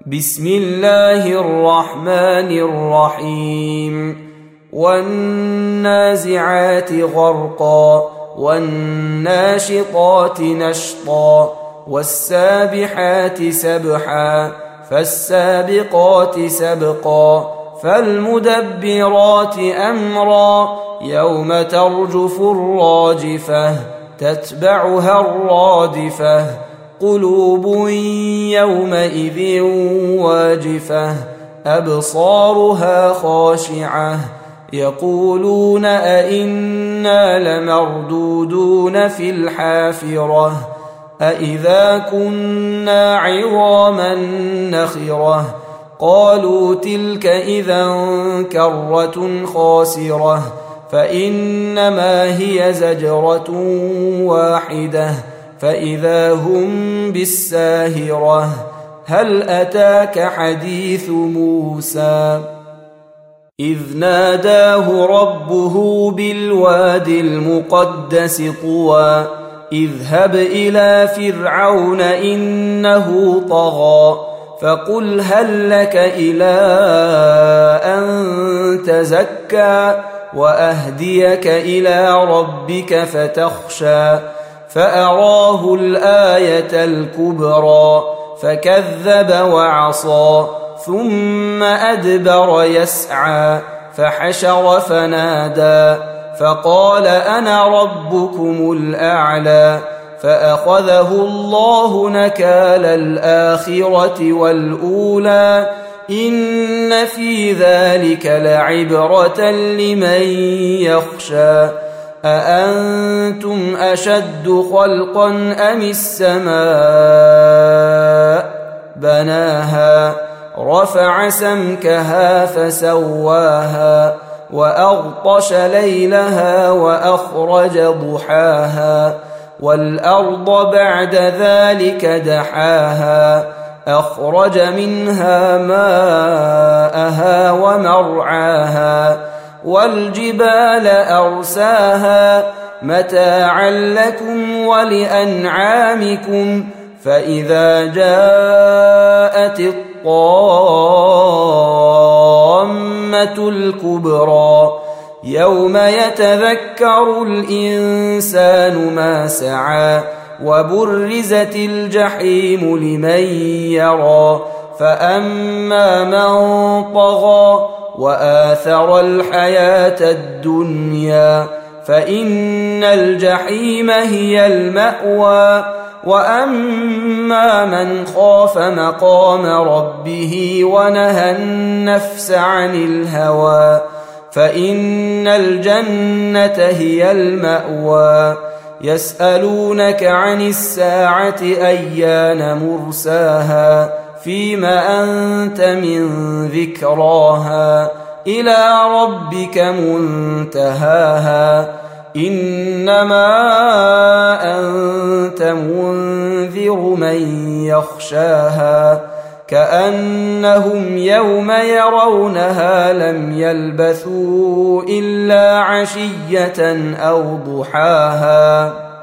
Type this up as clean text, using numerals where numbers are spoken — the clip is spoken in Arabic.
بسم الله الرحمن الرحيم والنازعات غرقا والناشطات نشطا والسابحات سبحا فالسابقات سبقا فالمدبرات أمرا يوم ترجف الراجفة تتبعها الرادفة قلوب يومئذ واجفة أبصارها خاشعة يقولون أئنا لمردودون في الحافرة أئذا كنا عظاما نخرة قالوا تلك إذا كرة خاسرة فإنما هي زجرة واحدة فإذا هم بالساهرة هل أتاك حديث موسى إذ ناداه ربه بالوادي المقدس طوى اذهب إلى فرعون إنه طغى فقل هل لك إلى أن تزكى وأهديك إلى ربك فتخشى فأراه الآية الكبرى فكذب وعصى ثم أدبر يسعى فحشر فنادى فقال أنا ربكم الأعلى فأخذه الله نكال الآخرة والأولى إن في ذلك لعبرة لمن يخشى أأنتم أشد خلقا أم السماء بناها رفع سمكها فسواها وأغطش ليلها وأخرج ضحاها والأرض بعد ذلك دحاها أخرج منها ماءها ومرعاها والجبال أرساها متاعا لكم ولأنعامكم فإذا جاءت الطامة الكبرى يوم يتذكر الإنسان ما سعى وبرزت الجحيم لمن يرى فأما من طغى وآثر الحياة الدنيا فإن الجحيم هي المأوى وأما من خاف مقام ربه ونهى النفس عن الهوى فإن الجنة هي المأوى يسألونك عن الساعة أيان مرساها فيما أنت من ذكراها إلى ربك منتهاها إنما أنت منذر من يخشاها كأنهم يوم يرونها لم يلبثوا إلا عشية أو ضحاها